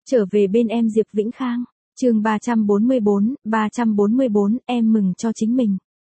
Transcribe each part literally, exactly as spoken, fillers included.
Trở về bên em Diệp Vĩnh Khang. Chương ba trăm bốn mươi bốn, ba trăm bốn mươi bốn, em mừng cho chính mình.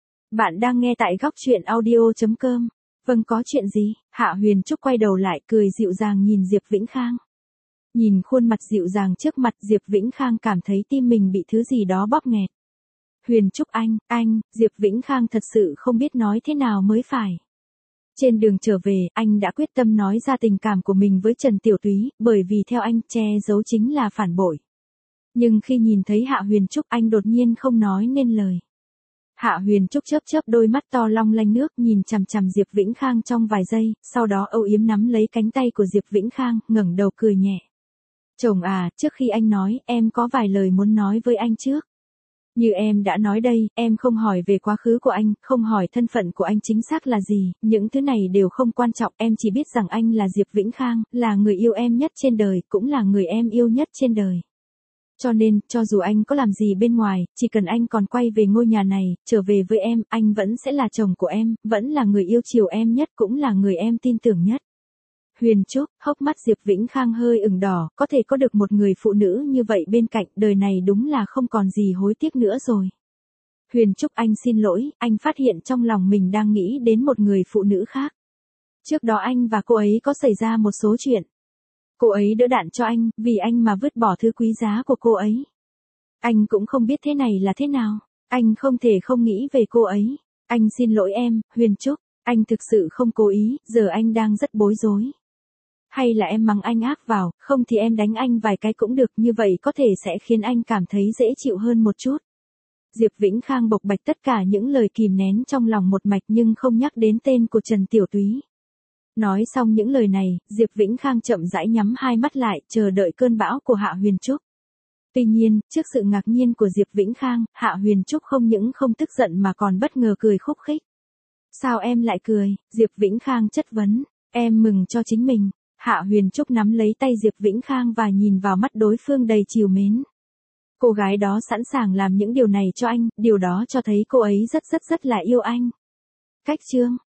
Bạn đang nghe tại góc truyện audio chấm com. Vâng, có chuyện gì? Hạ Huyền Trúc quay đầu lại cười dịu dàng nhìn Diệp Vĩnh Khang. Nhìn khuôn mặt dịu dàng trước mặt, Diệp Vĩnh Khang cảm thấy tim mình bị thứ gì đó bóp nghẹt. Huyền Trúc anh, anh, Diệp Vĩnh Khang thật sự không biết nói thế nào mới phải. Trên đường trở về, anh đã quyết tâm nói ra tình cảm của mình với Trần Tiểu Túy, bởi vì theo anh, che giấu chính là phản bội. Nhưng khi nhìn thấy Hạ Huyền Trúc, anh đột nhiên không nói nên lời. Hạ Huyền Trúc chớp chớp đôi mắt to long lanh nước, nhìn chằm chằm Diệp Vĩnh Khang trong vài giây, sau đó âu yếm nắm lấy cánh tay của Diệp Vĩnh Khang, ngẩng đầu cười nhẹ. Chồng à, trước khi anh nói, em có vài lời muốn nói với anh trước. Như em đã nói đây, em không hỏi về quá khứ của anh, không hỏi thân phận của anh chính xác là gì, những thứ này đều không quan trọng, em chỉ biết rằng anh là Diệp Vĩnh Khang, là người yêu em nhất trên đời, cũng là người em yêu nhất trên đời. Cho nên, cho dù anh có làm gì bên ngoài, chỉ cần anh còn quay về ngôi nhà này, trở về với em, anh vẫn sẽ là chồng của em, vẫn là người yêu chiều em nhất, cũng là người em tin tưởng nhất. Huyền Trúc, hốc mắt Diệp Vĩnh Khang hơi ửng đỏ, có thể có được một người phụ nữ như vậy bên cạnh, đời này đúng là không còn gì hối tiếc nữa rồi. Huyền Trúc, anh xin lỗi, anh phát hiện trong lòng mình đang nghĩ đến một người phụ nữ khác. Trước đó anh và cô ấy có xảy ra một số chuyện. Cô ấy đỡ đạn cho anh, vì anh mà vứt bỏ thứ quý giá của cô ấy. Anh cũng không biết thế này là thế nào, anh không thể không nghĩ về cô ấy. Anh xin lỗi em, Huyền Trúc, anh thực sự không cố ý, giờ anh đang rất bối rối. Hay là em mắng anh ác vào, không thì em đánh anh vài cái cũng được, như vậy có thể sẽ khiến anh cảm thấy dễ chịu hơn một chút. Diệp Vĩnh Khang bộc bạch tất cả những lời kìm nén trong lòng một mạch nhưng không nhắc đến tên của Trần Tiểu Túy. Nói xong những lời này, Diệp Vĩnh Khang chậm rãi nhắm hai mắt lại, chờ đợi cơn bão của Hạ Huyền Trúc. Tuy nhiên, trước sự ngạc nhiên của Diệp Vĩnh Khang, Hạ Huyền Trúc không những không tức giận mà còn bất ngờ cười khúc khích. Sao em lại cười? Diệp Vĩnh Khang chất vấn. Em mừng cho chính mình. Hạ Huyền Trúc nắm lấy tay Diệp Vĩnh Khang và nhìn vào mắt đối phương đầy trìu mến. Cô gái đó sẵn sàng làm những điều này cho anh, điều đó cho thấy cô ấy rất rất rất là yêu anh. Cách chương